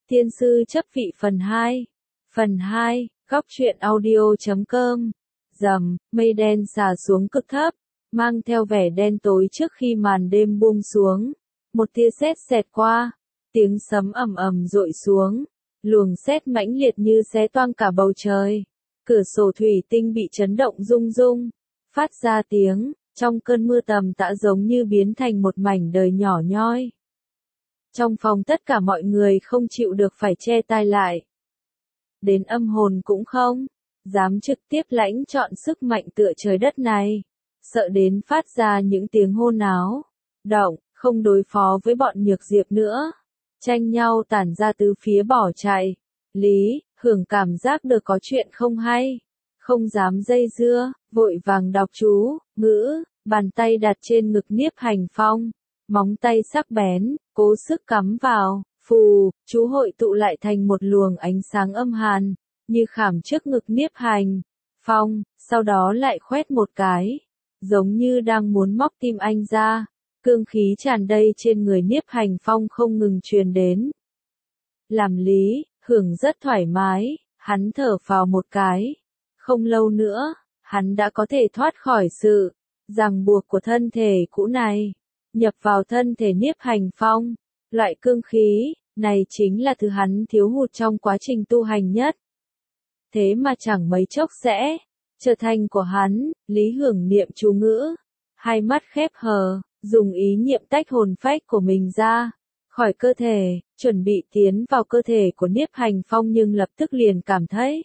Tiên sư chấp vị phần 2. Phần 2, góc truyện audio.com. Rầm, mây đen xà xuống cực thấp, mang theo vẻ đen tối trước khi màn đêm buông xuống. Một tia sét xẹt qua, tiếng sấm ầm ầm dội xuống, luồng sét mãnh liệt như xé toang cả bầu trời. Cửa sổ thủy tinh bị chấn động rung rung, phát ra tiếng, trong cơn mưa tầm tã giống như biến thành một mảnh đời nhỏ nhoi. Trong phòng tất cả mọi người không chịu được phải che tai lại. Đến âm hồn cũng không dám trực tiếp lãnh chọn sức mạnh tựa trời đất này, sợ đến phát ra những tiếng hôn náo động, không đối phó với bọn Nhược Diệp nữa, tranh nhau tản ra tứ phía bỏ chạy. Lý Hưởng cảm giác được có chuyện không hay, không dám dây dưa, vội vàng đọc chú ngữ, bàn tay đặt trên ngực Niếp Hành Phong, móng tay sắc bén, cố sức cắm vào, phù, chú hội tụ lại thành một luồng ánh sáng âm hàn, như khảm trước ngực Niếp Hành Phong, sau đó lại khoét một cái, giống như đang muốn móc tim anh ra. Cương khí tràn đầy trên người Niếp Hành Phong không ngừng truyền đến. Làm Lý Hưởng rất thoải mái, hắn thở phào một cái. Không lâu nữa, hắn đã có thể thoát khỏi sự ràng buộc của thân thể cũ này, nhập vào thân thể Niếp Hành Phong. Loại cương khí này chính là thứ hắn thiếu hụt trong quá trình tu hành nhất. Thế mà chẳng mấy chốc sẽ trở thành của hắn. Lý Hưởng niệm chú ngữ, hai mắt khép hờ, dùng ý niệm tách hồn phách của mình ra khỏi cơ thể, chuẩn bị tiến vào cơ thể của Niếp Hành Phong, nhưng lập tức liền cảm thấy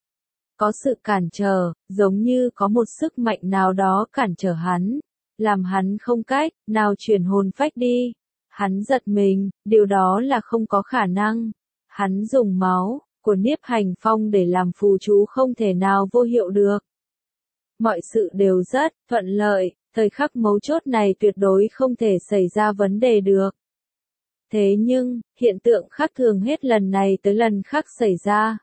có sự cản trở, giống như có một sức mạnh nào đó cản trở hắn, làm hắn không cách nào chuyển hồn phách đi. Hắn giật mình, điều đó là không có khả năng. Hắn dùng máu của Niếp Hành Phong để làm phù chú không thể nào vô hiệu được. Mọi sự đều rất thuận lợi, thời khắc mấu chốt này tuyệt đối không thể xảy ra vấn đề được. Thế nhưng, hiện tượng khác thường hết lần này tới lần khác xảy ra.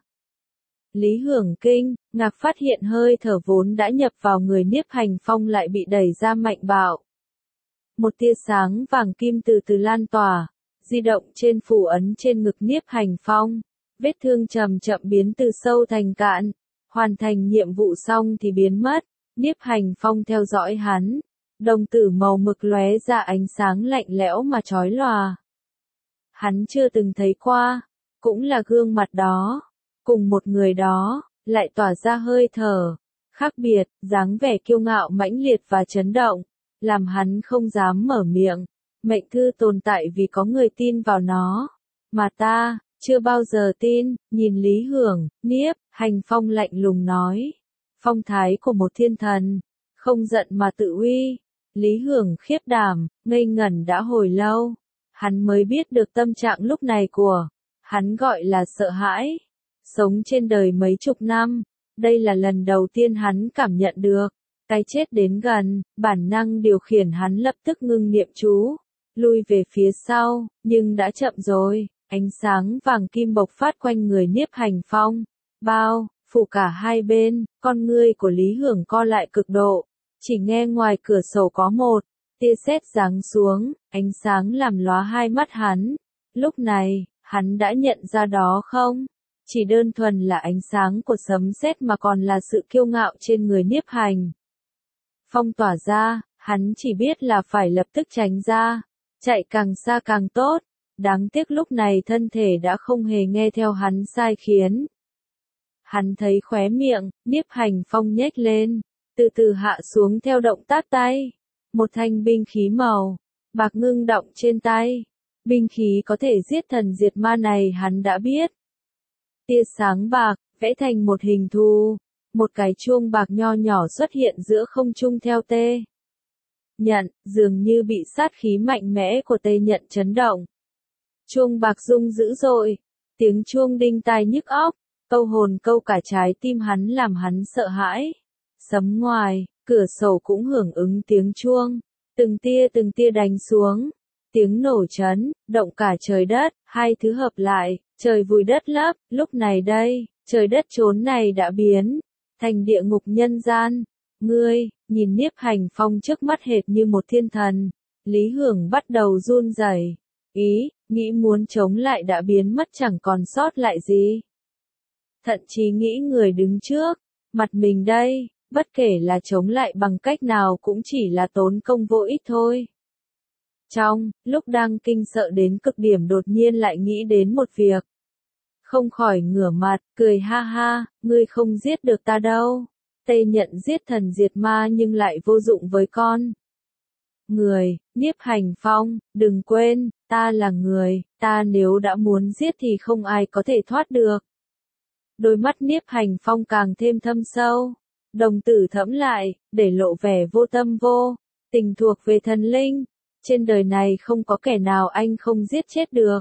Lý Hưởng kinh ngạc phát hiện hơi thở vốn đã nhập vào người Niếp Hành Phong lại bị đẩy ra mạnh bạo. Một tia sáng vàng kim từ từ lan tỏa, di động trên phù ấn trên ngực Niếp Hành Phong. Vết thương chậm chậm biến từ sâu thành cạn, hoàn thành nhiệm vụ xong thì biến mất. Niếp Hành Phong theo dõi hắn, đồng tử màu mực lóe ra ánh sáng lạnh lẽo mà chói lòa. Hắn chưa từng thấy qua, cũng là gương mặt đó, cùng một người đó, lại tỏa ra hơi thở khác biệt, dáng vẻ kiêu ngạo mãnh liệt và chấn động, làm hắn không dám mở miệng. Mệnh thư tồn tại vì có người tin vào nó, mà ta chưa bao giờ tin. Nhìn Lý Hưởng, Niếp Hành Phong lạnh lùng nói, phong thái của một thiên thần, không giận mà tự uy. Lý Hưởng khiếp đảm, ngây ngẩn đã hồi lâu, hắn mới biết được tâm trạng lúc này của hắn gọi là sợ hãi. Sống trên đời mấy chục năm, đây là lần đầu tiên hắn cảm nhận được cái chết đến gần. Bản năng điều khiển hắn lập tức ngưng niệm chú, lui về phía sau, nhưng đã chậm rồi. Ánh sáng vàng kim bộc phát quanh người Niếp Hành Phong, bao phủ cả hai bên. Con ngươi của Lý Hưởng co lại cực độ, chỉ nghe ngoài cửa sổ có một tia sét giáng xuống, ánh sáng làm lóa hai mắt hắn. Lúc này, hắn đã nhận ra đó không chỉ đơn thuần là ánh sáng của sấm sét mà còn là sự kiêu ngạo trên người Niếp Hành Phong tỏa ra. Hắn chỉ biết là phải lập tức tránh ra, chạy càng xa càng tốt. Đáng tiếc lúc này thân thể đã không hề nghe theo hắn sai khiến. Hắn thấy khóe miệng Niếp Hành Phong nhếch lên, từ từ hạ xuống theo động tác tay. Một thanh binh khí màu bạc ngưng động trên tay. Binh khí có thể giết thần diệt ma này hắn đã biết. Tia sáng bạc vẽ thành một hình thù, một cái chuông bạc nho nhỏ xuất hiện giữa không trung theo tê nhận, dường như bị sát khí mạnh mẽ của tê nhận chấn động. Chuông bạc rung dữ dội, tiếng chuông đinh tai nhức óc, câu hồn câu cả trái tim hắn, làm hắn sợ hãi. Sấm ngoài cửa sổ cũng hưởng ứng tiếng chuông, từng tia đánh xuống, tiếng nổ chấn động cả trời đất. Hai thứ hợp lại, trời vùi đất lấp. Lúc này đây, trời đất chốn này đã biến thành địa ngục nhân gian. Ngươi nhìn Niếp Hành Phong trước mắt hệt như một thiên thần. Lý Hưởng bắt đầu run rẩy, nghĩ muốn chống lại đã biến mất chẳng còn sót lại gì. Thậm chí nghĩ người đứng trước mặt mình đây, bất kể là chống lại bằng cách nào cũng chỉ là tốn công vô ích thôi. Trong lúc đang kinh sợ đến cực điểm đột nhiên lại nghĩ đến một việc. Không khỏi ngửa mặt, cười ha ha, ngươi không giết được ta đâu. Tây Nhận giết thần diệt ma nhưng lại vô dụng với con. Người, Nhiếp Hành Phong, đừng quên, ta là người, ta nếu đã muốn giết thì không ai có thể thoát được. Đôi mắt Nhiếp Hành Phong càng thêm thâm sâu, đồng tử thẫm lại, để lộ vẻ vô tâm vô tình thuộc về thần linh. Trên đời này không có kẻ nào anh không giết chết được.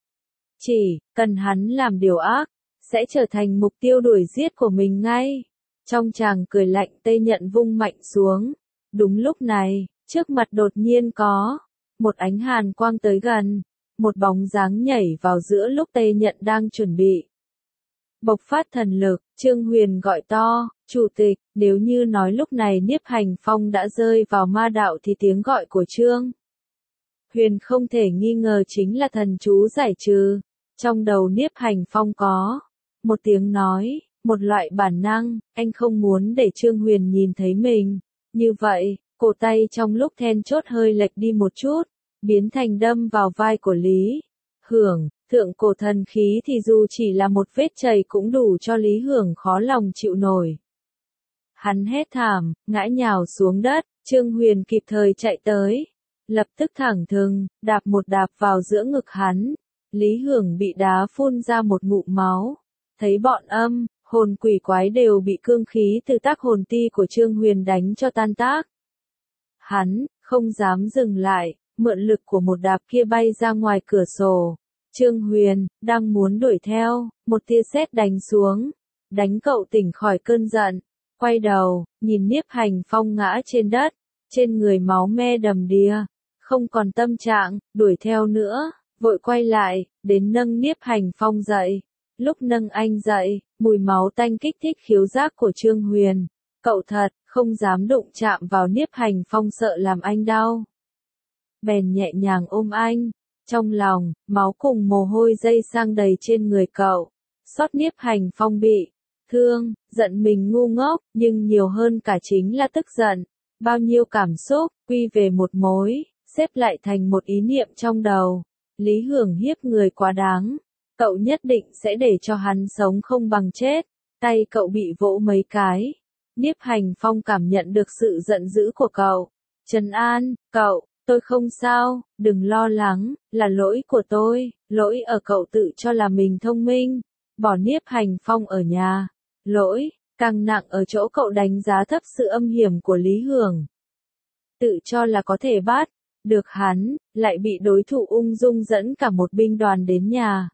Chỉ cần hắn làm điều ác, sẽ trở thành mục tiêu đuổi giết của mình ngay. Trong tràng cười lạnh Tây Nhận vung mạnh xuống. Đúng lúc này, trước mặt đột nhiên có một ánh hàn quang tới gần, một bóng dáng nhảy vào giữa lúc Tây Nhận đang chuẩn bị bộc phát thần lực. Trương Huyền gọi to, chủ tịch, nếu như nói lúc này Nhiếp Hành Phong đã rơi vào ma đạo thì tiếng gọi của Trương Huyền không thể nghi ngờ chính là thần chú giải trừ. Trong đầu Nhiếp Hành Phong có một tiếng nói, một loại bản năng, anh không muốn để Trương Huyền nhìn thấy mình. Như vậy, cổ tay trong lúc then chốt hơi lệch đi một chút, biến thành đâm vào vai của Lý Hưởng. Thượng cổ thần khí thì dù chỉ là một vết chảy cũng đủ cho Lý Hưởng khó lòng chịu nổi. Hắn hét thảm, ngã nhào xuống đất, Trương Huyền kịp thời chạy tới. Lập tức thẳng thừng, đạp một đạp vào giữa ngực hắn. Lý Hưởng bị đá phun ra một ngụm máu. Thấy bọn hồn quỷ quái đều bị cương khí từ tác hồn ti của Trương Huyền đánh cho tan tác. Hắn không dám dừng lại, mượn lực của một đạp kia bay ra ngoài cửa sổ. Trương Huyền đang muốn đuổi theo, một tia sét đánh xuống, đánh cậu tỉnh khỏi cơn giận. Quay đầu, nhìn Nhiếp Hành Phong ngã trên đất, trên người máu me đầm đìa, không còn tâm trạng đuổi theo nữa, vội quay lại, đến nâng Nhiếp Hành Phong dậy. Lúc nâng anh dậy, mùi máu tanh kích thích khiếu giác của Trương Huyền. Cậu thật không dám đụng chạm vào Nhiếp Hành Phong, sợ làm anh đau. Bèn nhẹ nhàng ôm anh. Trong lòng, máu cùng mồ hôi dây sang đầy trên người cậu. Xót Nhiếp Hành Phong bị thương, giận mình ngu ngốc, nhưng nhiều hơn cả chính là tức giận. Bao nhiêu cảm xúc, quy về một mối, xếp lại thành một ý niệm trong đầu. Lý Hưởng hiếp người quá đáng. Cậu nhất định sẽ để cho hắn sống không bằng chết. Tay cậu bị vỗ mấy cái. Nhiếp Hành Phong cảm nhận được sự giận dữ của cậu. Trấn an, cậu. Tôi không sao, đừng lo lắng, là lỗi của tôi, lỗi ở cậu tự cho là mình thông minh, bỏ Nhiếp Hành Phong ở nhà. Lỗi, càng nặng ở chỗ cậu đánh giá thấp sự âm hiểm của Lý Hưởng. Tự cho là có thể bắt được hắn, lại bị đối thủ ung dung dẫn cả một binh đoàn đến nhà.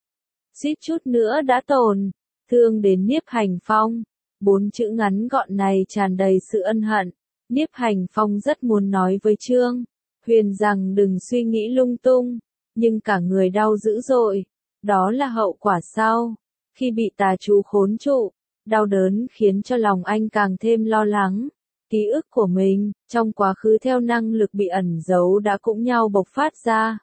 Suýt chút nữa đã tổn thương đến Nhiếp Hành Phong. 4 chữ ngắn gọn này tràn đầy sự ân hận. Nhiếp Hành Phong rất muốn nói với Trương Huyền rằng đừng suy nghĩ lung tung, nhưng cả người đau dữ dội. Đó là hậu quả sau khi bị tà chú khốn trụ. Đau đớn khiến cho lòng anh càng thêm lo lắng. Ký ức của mình, trong quá khứ theo năng lực bị ẩn giấu đã cũng nhau bộc phát ra.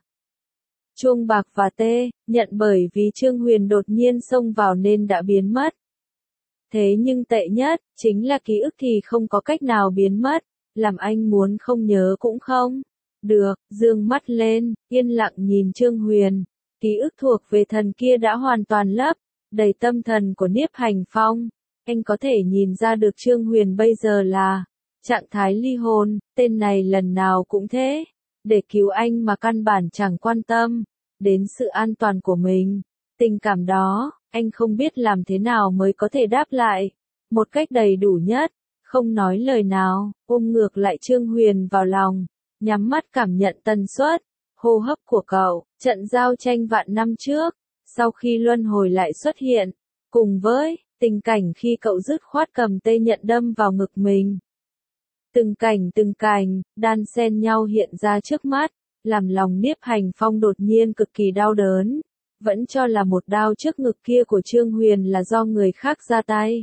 Chuông bạc và tê, nhận bởi vì Trương Huyền đột nhiên xông vào nên đã biến mất. Thế nhưng tệ nhất, chính là ký ức thì không có cách nào biến mất, làm anh muốn không nhớ cũng không được, dương mắt lên, yên lặng nhìn Trương Huyền. Ký ức thuộc về thần kia đã hoàn toàn lấp đầy tâm thần của Nhiếp Hành Phong. Anh có thể nhìn ra được Trương Huyền bây giờ là trạng thái ly hôn, tên này lần nào cũng thế, để cứu anh mà căn bản chẳng quan tâm đến sự an toàn của mình. Tình cảm đó, anh không biết làm thế nào mới có thể đáp lại một cách đầy đủ nhất, không nói lời nào, ôm ngược lại Trương Huyền vào lòng, nhắm mắt cảm nhận tần suất hô hấp của cậu. Trận giao tranh vạn năm trước, sau khi luân hồi lại xuất hiện, cùng với tình cảnh khi cậu dứt khoát cầm Tây Nhận đâm vào ngực mình. Từng cảnh, đan xen nhau hiện ra trước mắt, làm lòng Nhiếp Hành Phong đột nhiên cực kỳ đau đớn. Vẫn cho là một đao trước ngực kia của Trương Huyền là do người khác ra tay.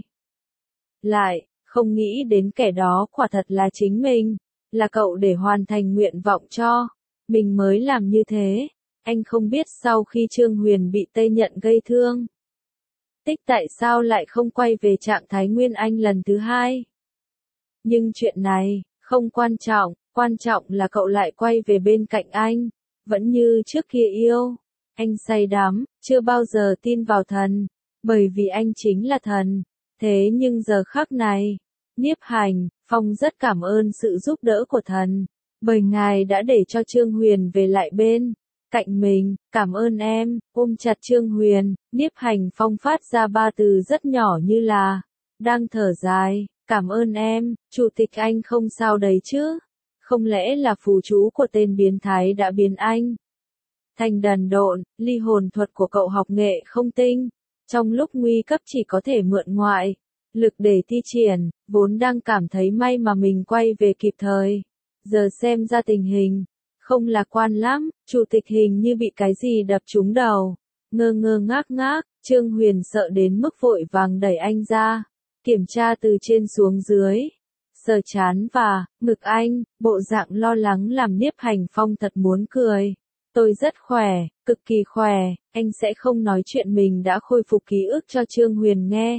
Lại, không nghĩ đến kẻ đó quả thật là chính mình, là cậu để hoàn thành nguyện vọng cho mình mới làm như thế. anh không biết sau khi Trương Huyền bị Tây Nhận gây thương, Tích tại sao lại không quay về trạng thái nguyên anh lần thứ hai. Nhưng chuyện này, không quan trọng là cậu lại quay về bên cạnh anh, vẫn như trước kia yêu. Anh say đắm, chưa bao giờ tin vào thần, bởi vì anh chính là thần. Thế nhưng giờ khắc này, Nhiếp Hành Phong rất cảm ơn sự giúp đỡ của thần, bởi ngài đã để cho Trương Huyền về lại bên cạnh mình. Cảm ơn em. Ôm chặt Trương Huyền, Nhiếp Hành Phong phát ra ba từ rất nhỏ như là đang thở dài. Cảm ơn em, chủ tịch, anh không sao đấy chứ? Không lẽ là phù chú của tên biến thái đã biến anh thành đần độn? Ly hồn thuật của cậu học nghệ không tinh, trong lúc nguy cấp chỉ có thể mượn ngoại lực để thi triển, vốn đang cảm thấy may mà mình quay về kịp thời. Giờ xem ra tình hình không lạc quan lắm, chủ tịch hình như bị cái gì đập trúng đầu. Ngơ ngơ ngác ngác, Trương Huyền sợ đến mức vội vàng đẩy anh ra, kiểm tra từ trên xuống dưới, sờ trán và ngực anh, bộ dạng lo lắng làm Nhiếp Hành Phong thật muốn cười. Tôi rất khỏe, cực kỳ khỏe, anh sẽ không nói chuyện mình đã khôi phục ký ức cho Trương Huyền nghe.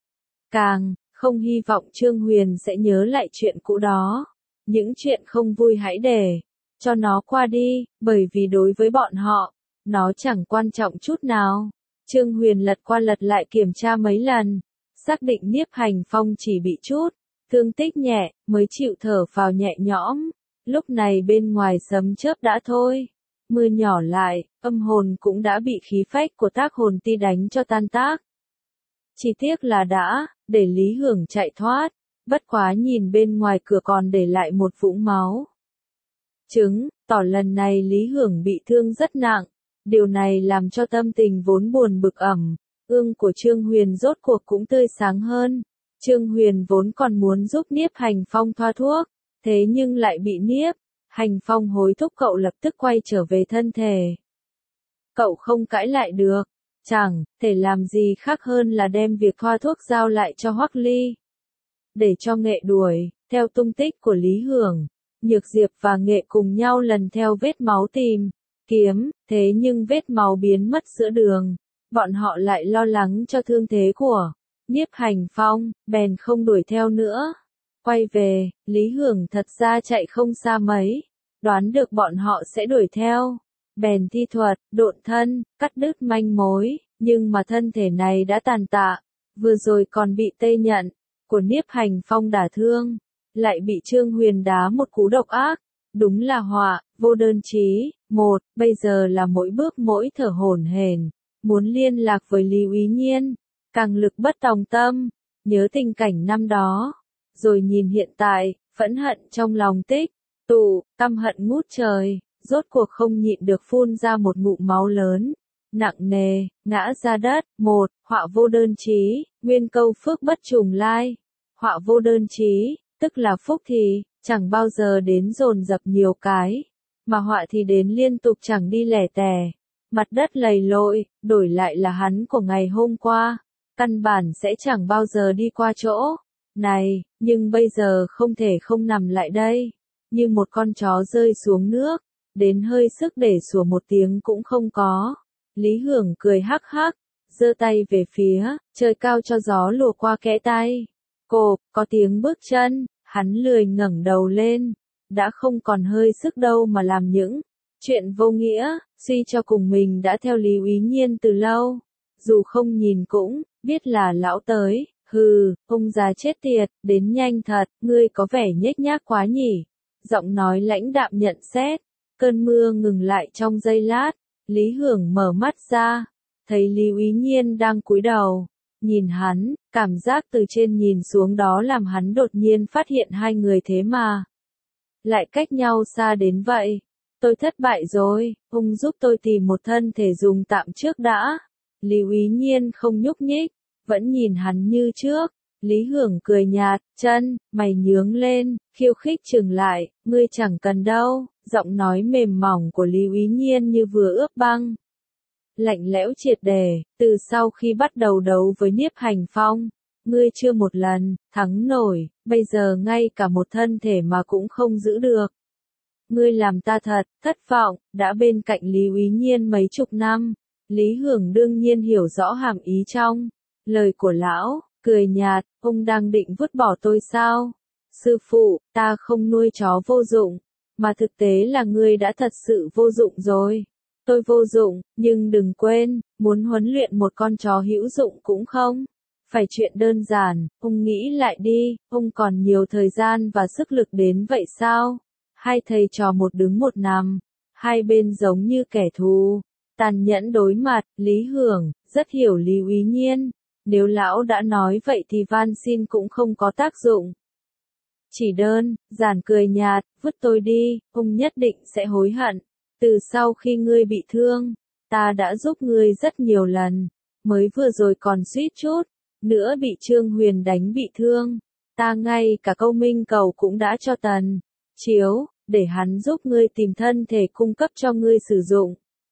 Càng không hy vọng Trương Huyền sẽ nhớ lại chuyện cũ đó. Những chuyện không vui hãy để cho nó qua đi, bởi vì đối với bọn họ, nó chẳng quan trọng chút nào. Trương Huyền lật qua lật lại kiểm tra mấy lần, xác định Nhiếp Hành Phong chỉ bị chút thương tích nhẹ, mới chịu thở phào nhẹ nhõm. Lúc này bên ngoài sấm chớp đã thôi, mưa nhỏ lại, âm hồn cũng đã bị khí phách của Tác Hồn Ti đánh cho tan tác. Chỉ tiếc là đã để Lý Hưởng chạy thoát, bất quá nhìn bên ngoài cửa còn để lại một vũng máu. Chứng tỏ lần này Lý Hưởng bị thương rất nặng, điều này làm cho tâm tình vốn buồn bực ương của Trương Huyền rốt cuộc cũng tươi sáng hơn. Trương Huyền vốn còn muốn giúp Nhiếp Hành Phong thoa thuốc, thế nhưng lại bị Nhiếp Hành Phong hối thúc cậu lập tức quay trở về thân thể. Cậu không cãi lại được, chẳng thể làm gì khác hơn là đem việc thoa thuốc giao lại cho Hoắc Ly, để cho Nghệ đuổi theo tung tích của Lý Hưởng. Nhược Diệp và Nghệ cùng nhau lần theo vết máu tìm kiếm, thế nhưng vết máu biến mất giữa đường, bọn họ lại lo lắng cho thương thế của Nhiếp Hành Phong, bèn không đuổi theo nữa. Quay về, Lý Hưởng thật ra chạy không xa mấy, đoán được bọn họ sẽ đuổi theo, bèn thi thuật độn thân, cắt đứt manh mối, nhưng mà thân thể này đã tàn tạ, vừa rồi còn bị Tây Nhận của Nhiếp Hành Phong đả thương, lại bị Trương Huyền đá một cú độc ác. Đúng là họa vô đơn chí. Bây giờ là mỗi bước mỗi thở hổn hển, muốn liên lạc với Lý Úy Nhiên, càng lực bất tòng tâm, nhớ tình cảnh năm đó, rồi nhìn hiện tại, phẫn hận trong lòng tích tụ, căm hận ngút trời, rốt cuộc không nhịn được phun ra một ngụm máu lớn, nặng nề, ngã ra đất. Họa vô đơn chí, nguyên câu phước bất trùng lai. Họa vô đơn chí, tức là phúc thì chẳng bao giờ đến dồn dập nhiều cái, mà họa thì đến liên tục chẳng đi lẻ tẻ. Mặt đất lầy lội, đổi lại là hắn của ngày hôm qua, căn bản sẽ chẳng bao giờ đi qua chỗ này, nhưng bây giờ không thể không nằm lại đây, như một con chó rơi xuống nước, đến hơi sức để sủa một tiếng cũng không có. Lý Hưởng cười hắc hắc, giơ tay về phía trời cao cho gió lùa qua kẽ tay. Có tiếng bước chân, hắn lười ngẩng đầu lên, đã không còn hơi sức đâu mà làm những chuyện vô nghĩa. Suy cho cùng mình đã theo Lý Úy Nhiên từ lâu, dù không nhìn cũng biết là lão tới. Hừ, ông già chết tiệt, đến nhanh thật, ngươi có vẻ nhếch nhác quá nhỉ. Giọng nói lãnh đạm nhận xét. Cơn mưa ngừng lại trong giây lát, Lý Hưởng mở mắt ra, thấy Lý Úy Nhiên đang cúi đầu nhìn hắn, cảm giác từ trên nhìn xuống đó làm hắn đột nhiên phát hiện hai người thế mà lại cách nhau xa đến vậy. Tôi thất bại rồi, ông giúp tôi tìm một thân thể dùng tạm trước đã. Lý Úy Nhiên không nhúc nhích, vẫn nhìn hắn như trước. Lý Hưởng cười nhạt, chân mày nhướng lên, khiêu khích chừng lại, ngươi chẳng cần đâu. Giọng nói mềm mỏng của Lý Úy Nhiên như vừa ướp băng, lạnh lẽo triệt để. Từ sau khi bắt đầu đấu với Nhiếp Hành Phong, ngươi chưa một lần thắng nổi, bây giờ ngay cả một thân thể mà cũng không giữ được. ngươi làm ta thật thất vọng, đã bên cạnh Lý Úy Nhiên mấy chục năm. Lý Hưởng đương nhiên hiểu rõ hàm ý trong lời của lão, cười nhạt, ông đang định vứt bỏ tôi sao? Sư phụ, ta không nuôi chó vô dụng, mà thực tế là ngươi đã thật sự vô dụng rồi. Tôi vô dụng, nhưng đừng quên, muốn huấn luyện một con chó hữu dụng cũng không phải chuyện đơn giản, ông nghĩ lại đi, ông còn nhiều thời gian và sức lực đến vậy sao? Hai thầy trò một đứng một nằm, hai bên giống như kẻ thù, tàn nhẫn đối mặt. Lý Hưởng rất hiểu Lý Úy Nhiên, nếu lão đã nói vậy thì van xin cũng không có tác dụng. Chỉ đơn giản cười nhạt, vứt tôi đi, ông nhất định sẽ hối hận. Từ sau khi ngươi bị thương, ta đã giúp ngươi rất nhiều lần, mới vừa rồi còn suýt chút nữa bị Trương Huyền đánh bị thương. Ta ngay cả câu minh cầu cũng đã cho Tần Chiếu, để hắn giúp ngươi tìm thân thể cung cấp cho ngươi sử dụng.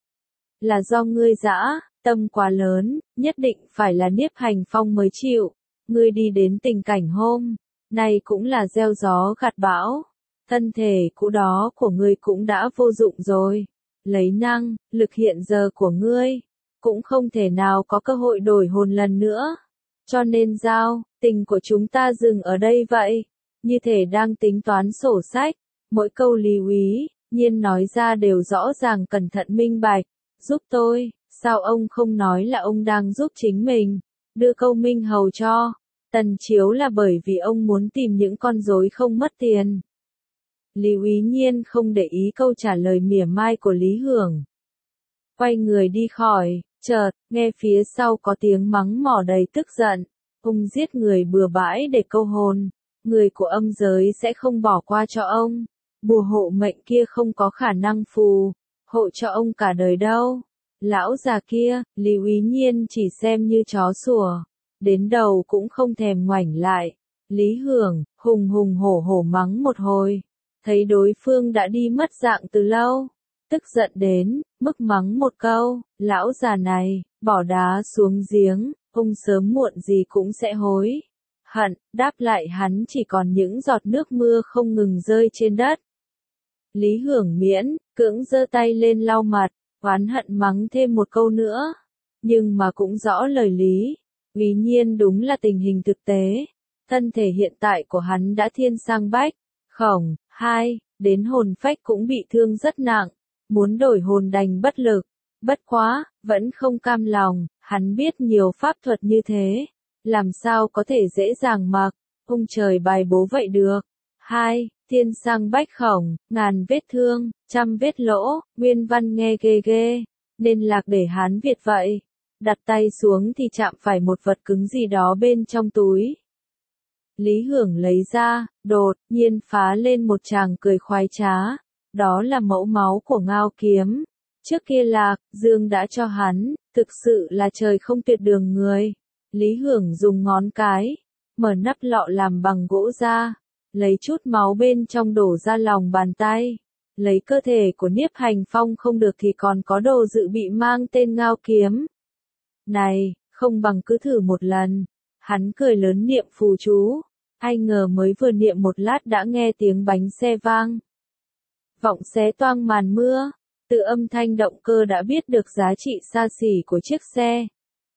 Là do ngươi dã tâm quá lớn, nhất định phải là Niếp Hành Phong mới chịu. Ngươi đi đến tình cảnh hôm nay cũng là gieo gió gặt bão. Thân thể cũ đó của ngươi cũng đã vô dụng rồi. Lấy năng lực hiện giờ của ngươi, cũng không thể nào có cơ hội đổi hồn lần nữa. Cho nên giao tình của chúng ta dừng ở đây vậy. Như thể đang tính toán sổ sách. Mỗi câu Lý Úy Nhiên nói ra đều rõ ràng cẩn thận minh bạch. Giúp tôi, sao ông không nói là ông đang giúp chính mình? Đưa câu minh hầu cho Tần Chiếu là bởi vì ông muốn tìm những con rối không mất tiền. Lý Úy Nhiên không để ý câu trả lời mỉa mai của Lý Hưởng. Quay người đi khỏi, chợt, nghe phía sau có tiếng mắng mỏ đầy tức giận. Ông giết người bừa bãi để câu hồn. Người của âm giới sẽ không bỏ qua cho ông. Bùa hộ mệnh kia không có khả năng phù hộ cho ông cả đời đâu. Lão già kia, Lý Úy Nhiên chỉ xem như chó sủa. Đến đầu cũng không thèm ngoảnh lại. Lý Hưởng, hùng hùng hổ hổ mắng một hồi. Thấy đối phương đã đi mất dạng từ lâu. Tức giận đến, mức mắng một câu, lão già này, bỏ đá xuống giếng, ông sớm muộn gì cũng sẽ hối hận. Đáp lại hắn chỉ còn những giọt nước mưa không ngừng rơi trên đất. Lý Hưởng miễn cưỡng giơ tay lên lau mặt, oán hận mắng thêm một câu nữa. Nhưng mà cũng rõ lời Lý Úy Nhiên đúng là tình hình thực tế. Thân thể hiện tại của hắn đã thiên sang bách khổng, đến hồn phách cũng bị thương rất nặng. Muốn đổi hồn đành bất lực. Bất quá, vẫn không cam lòng, hắn biết nhiều pháp thuật như thế. Làm sao có thể dễ dàng mặc, ông trời bài bố vậy được. Thiên sang bách khổng, ngàn vết thương, trăm vết lỗ, nguyên văn nghe ghê ghê, nên lạc để Hán Việt vậy. Đặt tay xuống thì chạm phải một vật cứng gì đó bên trong túi. Lý Hưởng lấy ra, đột nhiên phá lên một tràng cười khoái trá. Đó là mẫu máu của Ngao Kiếm. Trước kia Lạc Dương đã cho hắn, thực sự là trời không tuyệt đường người. Lý Hưởng dùng ngón cái, mở nắp lọ làm bằng gỗ ra, lấy chút máu bên trong đổ ra lòng bàn tay. Lấy cơ thể của Niếp Hành Phong không được thì còn có đồ dự bị mang tên Ngao Kiếm. Này, không bằng cứ thử một lần. Hắn cười lớn niệm phù chú. Ai ngờ mới vừa niệm một lát đã nghe tiếng bánh xe vang vọng xé toang màn mưa. Từ âm thanh động cơ đã biết được giá trị xa xỉ của chiếc xe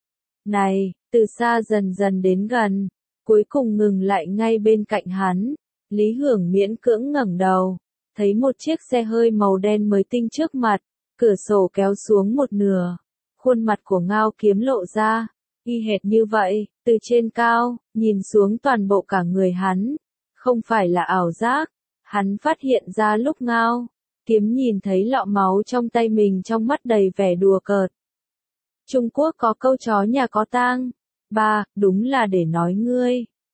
này. Từ xa dần dần đến gần, cuối cùng ngừng lại ngay bên cạnh hắn. Lý Hưởng miễn cưỡng ngẩng đầu, thấy một chiếc xe hơi màu đen mới tinh trước mặt, cửa sổ kéo xuống một nửa, khuôn mặt của Ngao Kiếm lộ ra, y hệt như vậy. Từ trên cao nhìn xuống toàn bộ cả người hắn, không phải là ảo giác. Hắn phát hiện ra lúc Ngao Kiếm nhìn thấy lọ máu trong tay mình trong mắt đầy vẻ đùa cợt. Trung Quốc có câu chó nhà có tang. Đúng là để nói ngươi.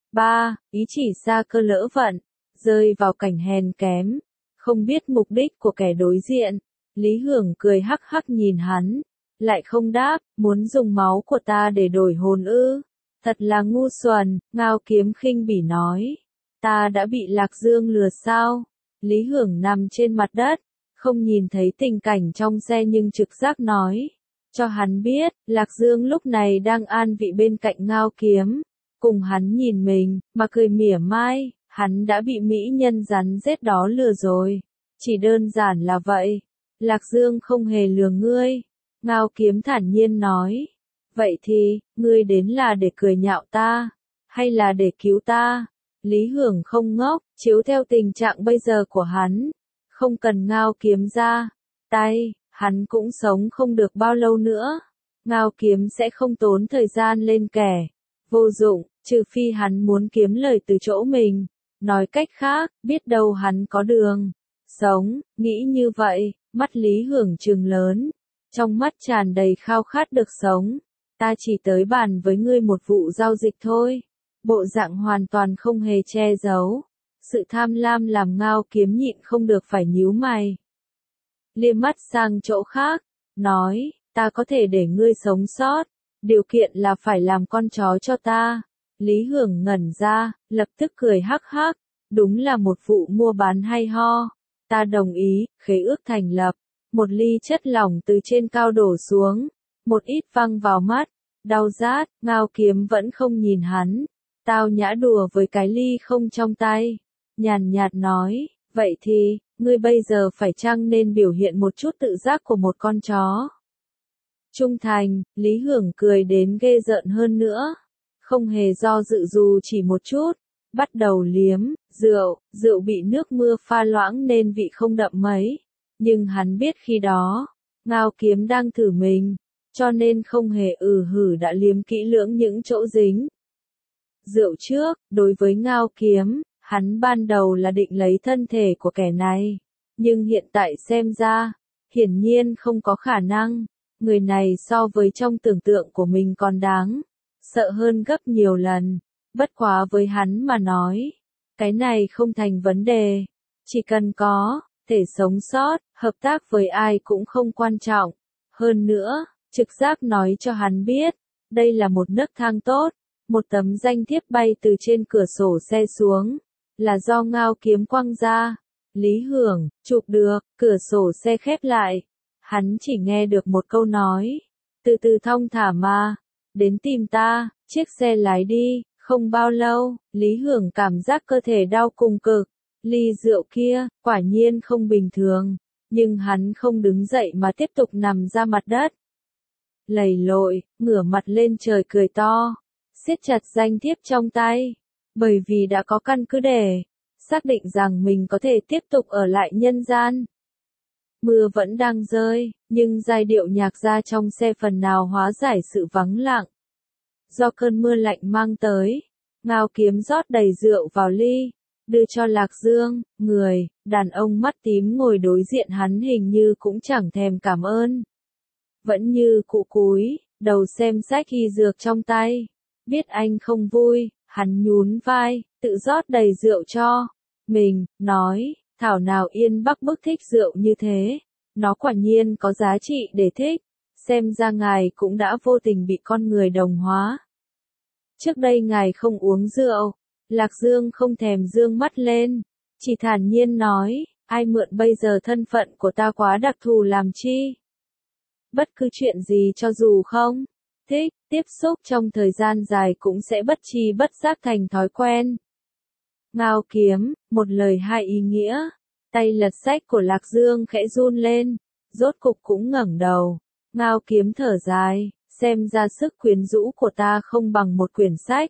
Ý chỉ xa cơ lỡ vận, rơi vào cảnh hèn kém, không biết mục đích của kẻ đối diện. Lý Hưởng cười hắc hắc nhìn hắn, lại không đáp. Muốn dùng máu của ta để đổi hồn ư? Thật là ngu xuẩn. Ngao Kiếm khinh bỉ nói. Ta đã bị Lạc Dương lừa sao? Lý Hưởng nằm trên mặt đất, không nhìn thấy tình cảnh trong xe nhưng trực giác nói cho hắn biết, Lạc Dương lúc này đang an vị bên cạnh Ngao Kiếm, cùng hắn nhìn mình, mà cười mỉa mai. Hắn đã bị mỹ nhân rắn rết đó lừa rồi. Chỉ đơn giản là vậy. Lạc Dương không hề lừa ngươi. Ngao Kiếm thản nhiên nói. Vậy thì, ngươi đến là để cười nhạo ta, hay là để cứu ta? Lý Hưởng không ngốc, chiếu theo tình trạng bây giờ của hắn. Không cần Ngao Kiếm ra tay, hắn cũng sống không được bao lâu nữa. Ngao Kiếm sẽ không tốn thời gian lên kẻ vô dụng, trừ phi hắn muốn kiếm lời từ chỗ mình. Nói cách khác, biết đâu hắn có đường sống, nghĩ như vậy, mắt Lý Hưởng trừng lớn, trong mắt tràn đầy khao khát được sống. Ta chỉ tới bàn với ngươi một vụ giao dịch thôi. Bộ dạng hoàn toàn không hề che giấu. Sự tham lam làm Ngao Kiếm nhịn không được phải nhíu mày. Liếc mắt sang chỗ khác, nói, ta có thể để ngươi sống sót, điều kiện là phải làm con chó cho ta. Lý Hưởng ngẩn ra, lập tức cười hắc hắc, đúng là một vụ mua bán hay ho. Ta đồng ý, khế ước thành lập. Một ly chất lỏng từ trên cao đổ xuống, một ít văng vào mắt, đau rát. Ngao Kiếm vẫn không nhìn hắn, tao nhã đùa với cái ly không trong tay, nhàn nhạt nói, vậy thì, ngươi bây giờ phải chăng nên biểu hiện một chút tự giác của một con chó? Trung thành, Lý Hưởng cười đến ghê rợn hơn nữa, không hề do dự dù chỉ một chút, bắt đầu liếm rượu bị nước mưa pha loãng nên vị không đậm mấy, nhưng hắn biết khi đó, Ngao Kiếm đang thử mình, cho nên không hề hử đã liếm kỹ lưỡng những chỗ dính rượu trước. Đối với Ngao Kiếm, hắn ban đầu là định lấy thân thể của kẻ này, nhưng hiện tại xem ra, hiển nhiên không có khả năng. Người này so với trong tưởng tượng của mình còn đáng sợ hơn gấp nhiều lần. Bất quá với hắn mà nói, cái này không thành vấn đề, chỉ cần có thể sống sót, hợp tác với ai cũng không quan trọng. Hơn nữa, trực giác nói cho hắn biết, đây là một nấc thang tốt. Một tấm danh thiếp bay từ trên cửa sổ xe xuống, là do Ngao Kiếm quăng ra. Lý Hưởng chụp được, cửa sổ xe khép lại. Hắn chỉ nghe được một câu nói, từ từ thong thả mà, đến tìm ta. Chiếc xe lái đi, không bao lâu, Lý Hưởng cảm giác cơ thể đau cùng cực. Ly rượu kia, quả nhiên không bình thường, nhưng hắn không đứng dậy mà tiếp tục nằm ra mặt đất. Lầy lội, ngửa mặt lên trời cười to, siết chặt danh thiếp trong tay, bởi vì đã có căn cứ để xác định rằng mình có thể tiếp tục ở lại nhân gian. Mưa vẫn đang rơi, nhưng giai điệu nhạc ra trong xe phần nào hóa giải sự vắng lặng. Do cơn mưa lạnh mang tới, Ngao Kiếm rót đầy rượu vào ly, đưa cho Lạc Dương. Người đàn ông mắt tím ngồi đối diện hắn hình như cũng chẳng thèm cảm ơn, vẫn như cũ cúi đầu xem sách y dược trong tay. Biết anh không vui, hắn nhún vai, tự rót đầy rượu cho mình, nói, thảo nào Yên Bắc Bức thích rượu như thế, nó quả nhiên có giá trị để thích, xem ra ngài cũng đã vô tình bị con người đồng hóa. Trước đây ngài không uống rượu. Lạc Dương không thèm dương mắt lên, chỉ thản nhiên nói, ai mượn bây giờ thân phận của ta quá đặc thù làm chi? Bất cứ chuyện gì cho dù không thích, tiếp xúc trong thời gian dài cũng sẽ bất tri bất giác thành thói quen. Ngao Kiếm, một lời hai ý nghĩa, tay lật sách của Lạc Dương khẽ run lên, rốt cục cũng ngẩng đầu. Ngao Kiếm thở dài, xem ra sức quyến rũ của ta không bằng một quyển sách.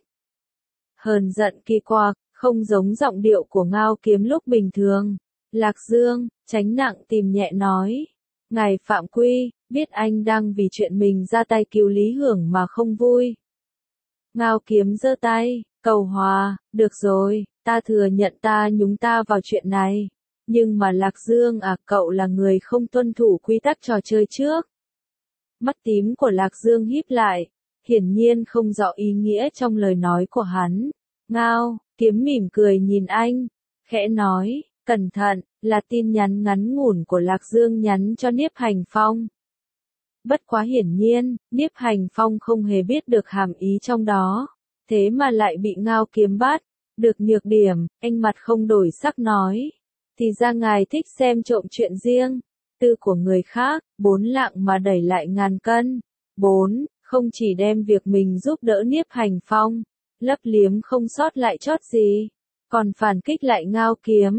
Hờn giận kỳ quặc, không giống giọng điệu của Ngao Kiếm lúc bình thường. Lạc Dương, tránh nặng tìm nhẹ nói. Ngài phạm quy, biết anh đang vì chuyện mình ra tay cứu Lý Hưởng mà không vui. Ngao Kiếm giơ tay, cầu hòa, được rồi, ta thừa nhận ta nhúng ta vào chuyện này. Nhưng mà Lạc Dương cậu là người không tuân thủ quy tắc trò chơi trước. Mắt tím của Lạc Dương híp lại, hiển nhiên không rõ ý nghĩa trong lời nói của hắn. Ngao Kiếm mỉm cười nhìn anh, khẽ nói, cẩn thận, là tin nhắn ngắn ngủn của Lạc Dương nhắn cho Niếp Hành Phong. Bất quá hiển nhiên, Niếp Hành Phong không hề biết được hàm ý trong đó, thế mà lại bị Ngao Kiếm bắt. Được nhược điểm, anh mặt không đổi sắc nói, thì ra ngài thích xem trộm chuyện riêng tư của người khác. 4 lạng mà đẩy lại ngàn cân. 4, không chỉ đem việc mình giúp đỡ Niếp Hành Phong lấp liếm không sót lại chót gì, còn phản kích lại Ngao Kiếm,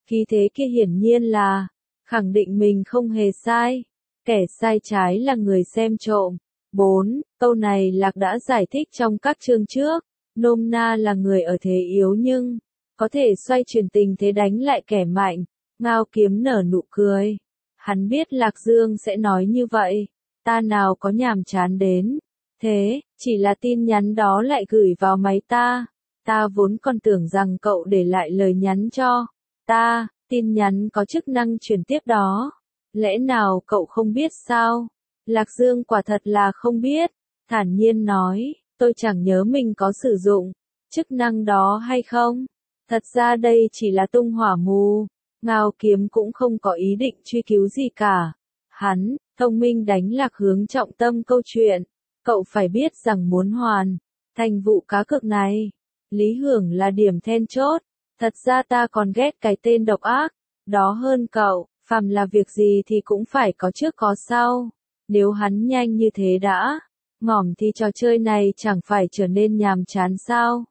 Khí thế kia hiển nhiên là khẳng định mình không hề sai. Kẻ sai trái là người xem trộm. 4. Câu này Lạc đã giải thích trong các chương trước. Nôm na là người ở thế yếu nhưng có thể xoay chuyển tình thế đánh lại kẻ mạnh. Ngao Kiếm nở nụ cười. Hắn biết Lạc Dương sẽ nói như vậy. Ta nào có nhàm chán đến thế, chỉ là tin nhắn đó lại gửi vào máy ta. Ta vốn còn tưởng rằng cậu để lại lời nhắn cho ta, tin nhắn có chức năng truyền tiếp đó. Lẽ nào cậu không biết sao? Lạc Dương quả thật là không biết, thản nhiên nói, tôi chẳng nhớ mình có sử dụng chức năng đó hay không. Thật ra đây chỉ là tung hỏa mù. Ngao Kiếm cũng không có ý định truy cứu gì cả. Hắn, thông minh đánh lạc hướng trọng tâm câu chuyện. Cậu phải biết rằng muốn hoàn thành vụ cá cược này, lý hưởng là điểm then chốt. Thật ra ta còn ghét cái tên độc ác đó hơn cậu. Phàm là việc gì thì cũng phải có trước có sau. Nếu hắn nhanh như thế đã ngỏm thì trò chơi này chẳng phải trở nên nhàm chán sao?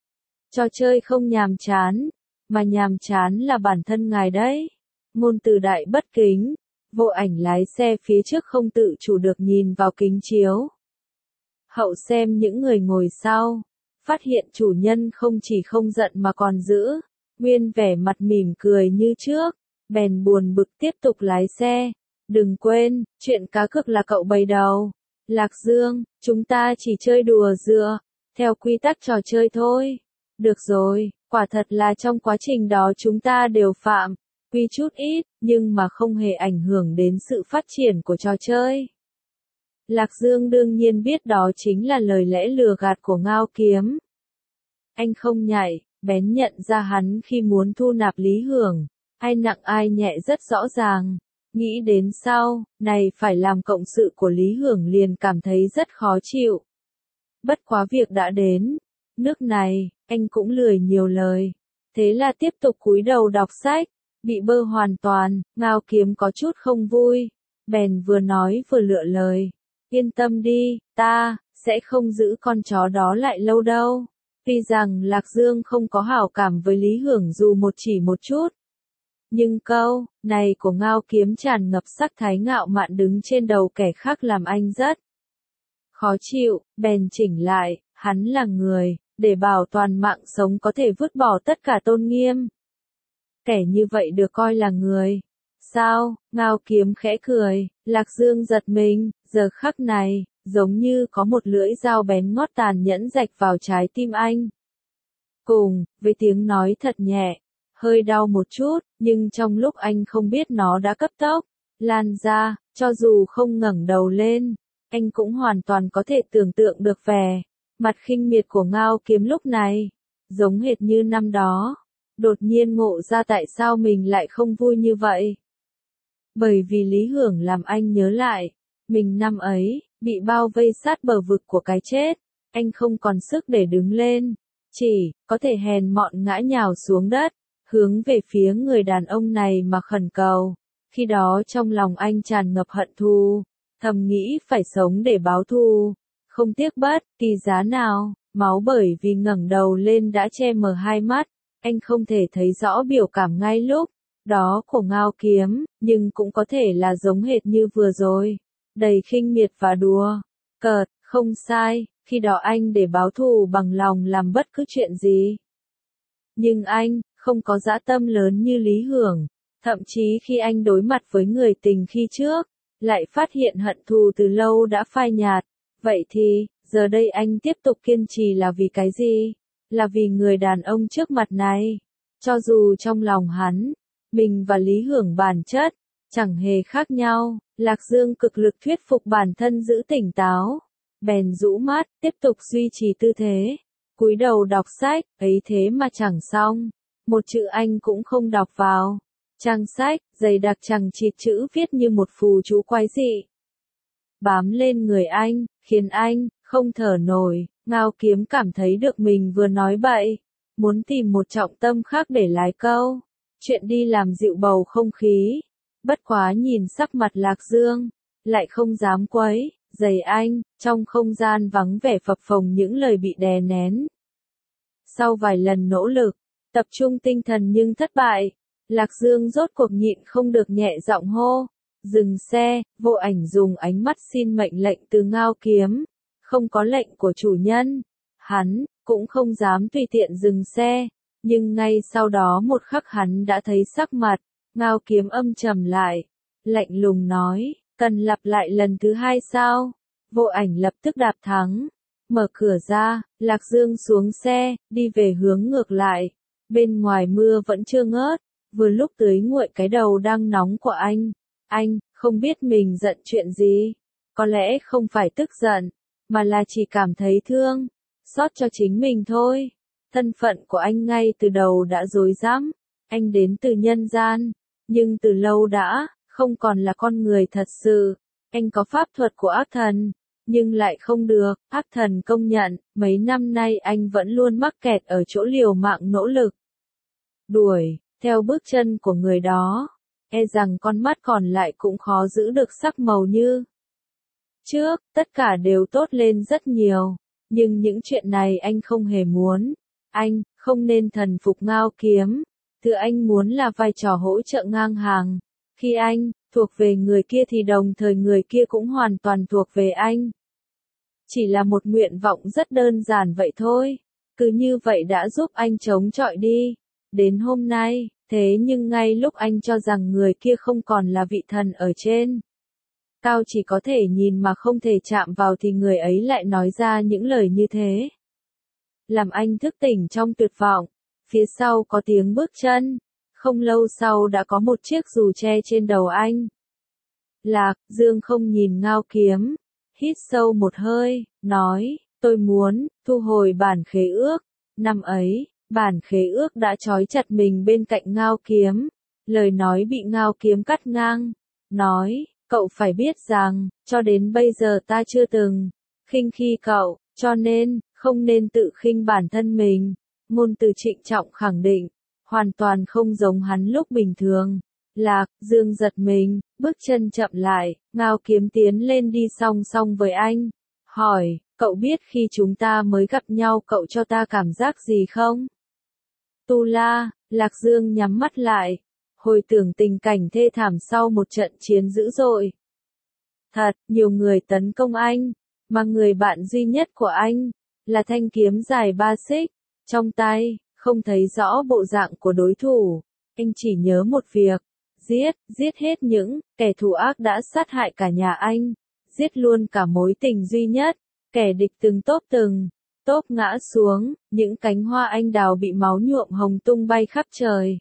Trò chơi không nhàm chán, mà nhàm chán là bản thân ngài đấy. Ngôn từ đại bất kính. Vô Ảnh lái xe phía trước không tự chủ được nhìn vào kính chiếu hậu xem những người ngồi sau. Phát hiện chủ nhân không chỉ không giận mà còn giữ nguyên vẻ mặt mỉm cười như trước. Bèn buồn bực tiếp tục lái xe. Đừng quên, chuyện cá cược là cậu bày đầu. Lạc Dương, chúng ta chỉ chơi đùa dựa theo quy tắc trò chơi thôi. Được rồi, quả thật là trong quá trình đó chúng ta đều phạm quy chút ít, nhưng mà không hề ảnh hưởng đến sự phát triển của trò chơi. Lạc Dương đương nhiên biết đó chính là lời lẽ lừa gạt của Ngao Kiếm. Anh không nhạy, bén nhận ra hắn khi muốn thu nạp Lý Hưởng. Ai nặng ai nhẹ rất rõ ràng. Nghĩ đến sau, này phải làm cộng sự của Lý Hưởng liền cảm thấy rất khó chịu. Bất quá việc đã đến nước này, anh cũng lười nhiều lời. Thế là tiếp tục cúi đầu đọc sách. Bị bơ hoàn toàn, Ngao Kiếm có chút không vui. Bèn vừa nói vừa lựa lời. Yên tâm đi, ta sẽ không giữ con chó đó lại lâu đâu. Tuy rằng Lạc Dương không có hảo cảm với Lý Hưởng dù chỉ một chút. Nhưng câu này của Ngao Kiếm tràn ngập sắc thái ngạo mạn đứng trên đầu kẻ khác làm anh rất khó chịu. Bèn chỉnh lại, hắn là người, để bảo toàn mạng sống có thể vứt bỏ tất cả tôn nghiêm. Kẻ như vậy được coi là người sao? Ngao Kiếm khẽ cười. Lạc Dương giật mình. Giờ khắc này, giống như có một lưỡi dao bén ngót tàn nhẫn rạch vào trái tim anh. Cùng với tiếng nói thật nhẹ, hơi đau một chút, nhưng trong lúc anh không biết nó đã cấp tốc lan ra. Cho dù không ngẩng đầu lên, anh cũng hoàn toàn có thể tưởng tượng được vẻ mặt khinh miệt của Ngao Kiếm lúc này, giống hệt như năm đó. Đột nhiên ngộ ra tại sao mình lại không vui như vậy. Bởi vì Lý Hưởng làm anh nhớ lại, mình năm ấy, bị bao vây sát bờ vực của cái chết. Anh không còn sức để đứng lên, chỉ có thể hèn mọn ngã nhào xuống đất, hướng về phía người đàn ông này mà khẩn cầu. Khi đó trong lòng anh tràn ngập hận thù, thầm nghĩ phải sống để báo thù, không tiếc bất kỳ giá nào. Máu bởi vì ngẩng đầu lên đã che mờ hai mắt. Anh không thể thấy rõ biểu cảm ngay lúc đó của Ngao Kiếm, nhưng cũng có thể là giống hệt như vừa rồi, đầy khinh miệt và đùa cợt. Không sai, khi đó anh để báo thù bằng lòng làm bất cứ chuyện gì. Nhưng anh không có dã tâm lớn như Lý Hưởng. Thậm chí khi anh đối mặt với người tình khi trước, lại phát hiện hận thù từ lâu đã phai nhạt. Vậy thì, giờ đây anh tiếp tục kiên trì là vì cái gì? Là vì người đàn ông trước mặt này. Cho dù trong lòng hắn, mình và Lý Hưởng bản chất chẳng hề khác nhau. Lạc Dương cực lực thuyết phục bản thân giữ tỉnh táo. Bèn rũ mắt, tiếp tục duy trì tư thế. Cúi đầu đọc sách, ấy thế mà chẳng xong. Một chữ anh cũng không đọc vào. Trang sách, dày đặc chằng chịt chữ viết như một phù chú quái dị. Bám lên người anh, khiến anh không thở nổi. Ngao Kiếm cảm thấy được mình vừa nói bậy. Muốn tìm một trọng tâm khác để lái câu chuyện đi làm dịu bầu không khí. Bất quá nhìn sắc mặt Lạc Dương, lại không dám quấy rầy anh. Trong không gian vắng vẻ phập phồng những lời bị đè nén. Sau vài lần nỗ lực, tập trung tinh thần nhưng thất bại, Lạc Dương rốt cuộc nhịn không được nhẹ giọng hô. Dừng xe, Vô Ảnh dùng ánh mắt xin mệnh lệnh từ Ngao Kiếm. Không có lệnh của chủ nhân, hắn cũng không dám tùy tiện dừng xe. Nhưng ngay sau đó một khắc hắn đã thấy sắc mặt Ngao Kiếm âm trầm lại, lạnh lùng nói, cần lặp lại lần thứ hai sao? Vô Ảnh lập tức đạp thắng, mở cửa ra, Lạc Dương xuống xe, đi về hướng ngược lại. Bên ngoài mưa vẫn chưa ngớt, vừa lúc tưới nguội cái đầu đang nóng của anh. Anh không biết mình giận chuyện gì, có lẽ không phải tức giận, mà là chỉ cảm thấy thương, xót cho chính mình thôi. Thân phận của anh ngay từ đầu đã rối rắm, anh đến từ nhân gian, nhưng từ lâu đã không còn là con người thật sự. Anh có pháp thuật của ác thần, nhưng lại không được ác thần công nhận. Mấy năm nay anh vẫn luôn mắc kẹt ở chỗ liều mạng nỗ lực đuổi theo bước chân của người đó, e rằng con mắt còn lại cũng khó giữ được sắc màu như trước. Tất cả đều tốt lên rất nhiều, nhưng những chuyện này anh không hề muốn. Anh không nên thần phục Ngao Kiếm, thứ anh muốn là vai trò hỗ trợ ngang hàng. Khi anh thuộc về người kia thì đồng thời người kia cũng hoàn toàn thuộc về anh. Chỉ là một nguyện vọng rất đơn giản vậy thôi, cứ như vậy đã giúp anh chống chọi đi đến hôm nay. Thế nhưng ngay lúc anh cho rằng người kia không còn là vị thần ở trên cao chỉ có thể nhìn mà không thể chạm vào thì người ấy lại nói ra những lời như thế, làm anh thức tỉnh trong tuyệt vọng. Phía sau có tiếng bước chân, không lâu sau đã có một chiếc dù che trên đầu anh. Lạc Dương không nhìn Ngao Kiếm, hít sâu một hơi, nói, tôi muốn thu hồi bản khế ước. Năm ấy, bản khế ước đã trói chặt mình bên cạnh Ngao Kiếm. Lời nói bị Ngao Kiếm cắt ngang, nói, cậu phải biết rằng, cho đến bây giờ ta chưa từng khinh khi cậu, cho nên, không nên tự khinh bản thân mình. Ngôn từ trịnh trọng khẳng định, hoàn toàn không giống hắn lúc bình thường. Lạc Dương giật mình, bước chân chậm lại, Ngao Kiếm tiến lên đi song song với anh. Hỏi, cậu biết khi chúng ta mới gặp nhau cậu cho ta cảm giác gì không? Tu La, Lạc Dương nhắm mắt lại, hồi tưởng tình cảnh thê thảm sau một trận chiến dữ dội. Thật, nhiều người tấn công anh, mà người bạn duy nhất của anh là thanh kiếm dài 3 xích trong tay, không thấy rõ bộ dạng của đối thủ. Anh chỉ nhớ một việc, giết hết những kẻ thù ác đã sát hại cả nhà anh, giết luôn cả mối tình duy nhất. Kẻ địch từng tốp ngã xuống, những cánh hoa anh đào bị máu nhuộm hồng tung bay khắp trời.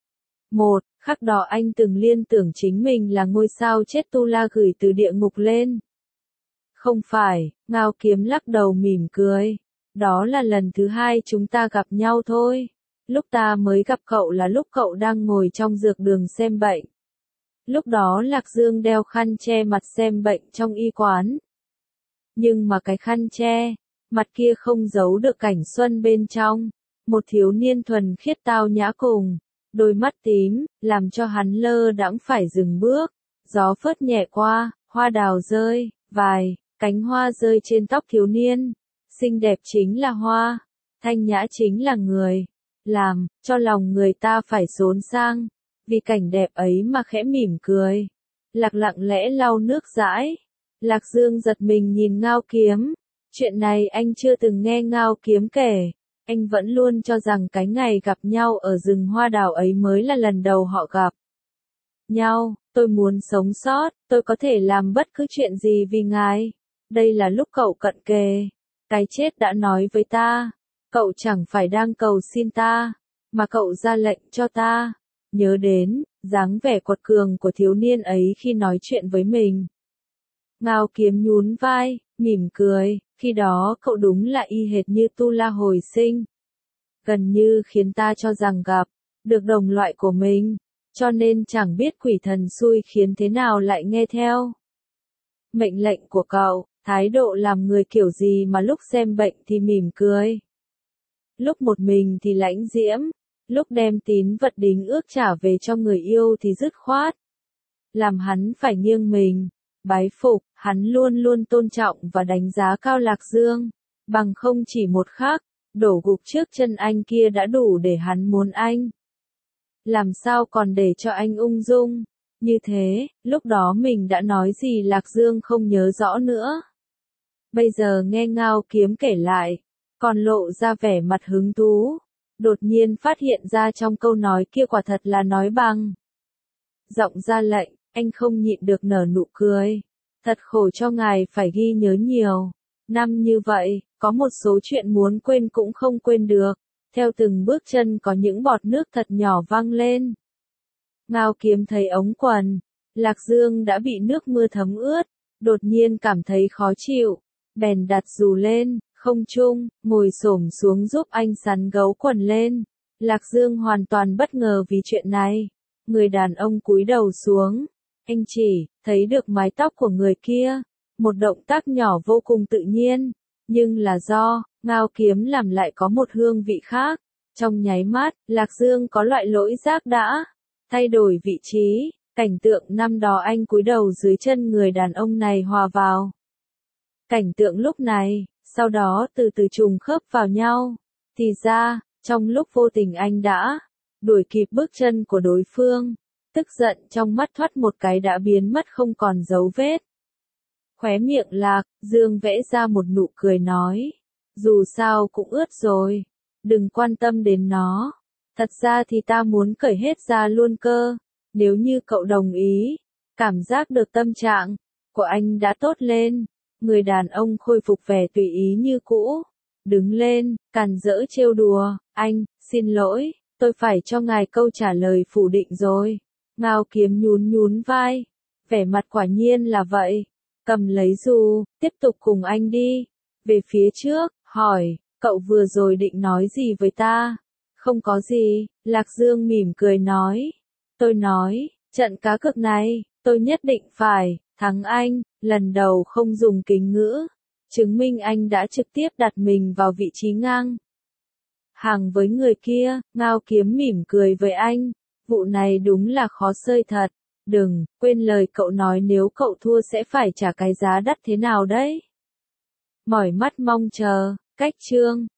Một khắc đó anh từng liên tưởng chính mình là ngôi sao chết Tu La gửi từ địa ngục lên. Không phải, Ngao Kiếm lắc đầu mỉm cười. Đó là lần thứ hai chúng ta gặp nhau thôi. Lúc ta mới gặp cậu là lúc cậu đang ngồi trong dược đường xem bệnh. Lúc đó Lạc Dương đeo khăn che mặt xem bệnh trong y quán. Nhưng mà cái khăn che mặt kia không giấu được cảnh xuân bên trong. Một thiếu niên thuần khiết tao nhã cùng đôi mắt tím, làm cho hắn lơ đãng phải dừng bước. Gió phớt nhẹ qua, hoa đào rơi, vài cánh hoa rơi trên tóc thiếu niên. Xinh đẹp chính là hoa, thanh nhã chính là người, làm cho lòng người ta phải xốn sang. Vì cảnh đẹp ấy mà khẽ mỉm cười. Lạc lặng lẽ lau nước dãi. Lạc Dương giật mình nhìn Ngao Kiếm. Chuyện này anh chưa từng nghe Ngao Kiếm kể. Anh vẫn luôn cho rằng cái ngày gặp nhau ở rừng hoa đào ấy mới là lần đầu họ gặp nhau. Tôi muốn sống sót, tôi có thể làm bất cứ chuyện gì vì ngài. Đây là lúc cậu cận kề. Cái chết đã nói với ta. Cậu chẳng phải đang cầu xin ta, mà cậu ra lệnh cho ta. Nhớ đến dáng vẻ quật cường của thiếu niên ấy khi nói chuyện với mình. Ngao Kiếm nhún vai, mỉm cười, khi đó cậu đúng là y hệt như Tu La hồi sinh. Gần như khiến ta cho rằng gặp được đồng loại của mình, cho nên chẳng biết quỷ thần xui khiến thế nào lại nghe theo mệnh lệnh của cậu. Thái độ làm người kiểu gì mà lúc xem bệnh thì mỉm cười, lúc một mình thì lãnh diễm, lúc đem tín vật đính ước trả về cho người yêu thì dứt khoát, làm hắn phải nghiêng mình, bái phục. Hắn luôn luôn tôn trọng và đánh giá cao Lạc Dương, bằng không chỉ một khắc đổ gục trước chân anh kia đã đủ để hắn muốn anh làm sao còn để cho anh ung dung. Như thế, lúc đó mình đã nói gì Lạc Dương không nhớ rõ nữa. Bây giờ nghe Ngao Kiếm kể lại, còn lộ ra vẻ mặt hứng thú. Đột nhiên phát hiện ra trong câu nói kia quả thật là nói bằng giọng ra lệnh, anh không nhịn được nở nụ cười. Thật khổ cho ngài phải ghi nhớ nhiều. Năm như vậy, có một số chuyện muốn quên cũng không quên được. Theo từng bước chân có những bọt nước thật nhỏ văng lên. Ngao Kiếm thấy ống quần Lạc Dương đã bị nước mưa thấm ướt, đột nhiên cảm thấy khó chịu, bèn đặt dù lên, không trung, ngồi xổm xuống giúp anh sắn gấu quần lên. Lạc Dương hoàn toàn bất ngờ vì chuyện này. Người đàn ông cúi đầu xuống, anh chỉ thấy được mái tóc của người kia, một động tác nhỏ vô cùng tự nhiên, nhưng là do Ngao Kiếm làm lại có một hương vị khác. Trong nháy mắt, Lạc Dương có loại lỗi giác đã thay đổi vị trí, cảnh tượng năm đó anh cúi đầu dưới chân người đàn ông này hòa vào. Cảnh tượng lúc này, sau đó từ từ trùng khớp vào nhau. Thì ra, trong lúc vô tình anh đã đuổi kịp bước chân của đối phương, tức giận trong mắt thoát một cái đã biến mất không còn dấu vết. Khóe miệng Lạc Dương vẽ ra một nụ cười nói, dù sao cũng ướt rồi, đừng quan tâm đến nó. Thật ra thì ta muốn cởi hết ra luôn cơ, nếu như cậu đồng ý. Cảm giác được tâm trạng của anh đã tốt lên, người đàn ông khôi phục vẻ tùy ý như cũ, đứng lên, càn rỡ trêu đùa, anh, xin lỗi, tôi phải cho ngài câu trả lời phủ định rồi. Ngao Kiếm nhún nhún vai, vẻ mặt quả nhiên là vậy, cầm lấy dù, tiếp tục cùng anh đi, về phía trước, hỏi, cậu vừa rồi định nói gì với ta? Không có gì, Lạc Dương mỉm cười nói. Tôi nói, trận cá cược này, tôi nhất định phải thắng anh. Lần đầu không dùng kính ngữ, chứng minh anh đã trực tiếp đặt mình vào vị trí ngang hàng với người kia. Ngao Kiếm mỉm cười với anh, vụ này đúng là khó xơi thật. Đừng quên lời cậu nói nếu cậu thua sẽ phải trả cái giá đắt thế nào đấy. Mỏi mắt mong chờ, cách chương.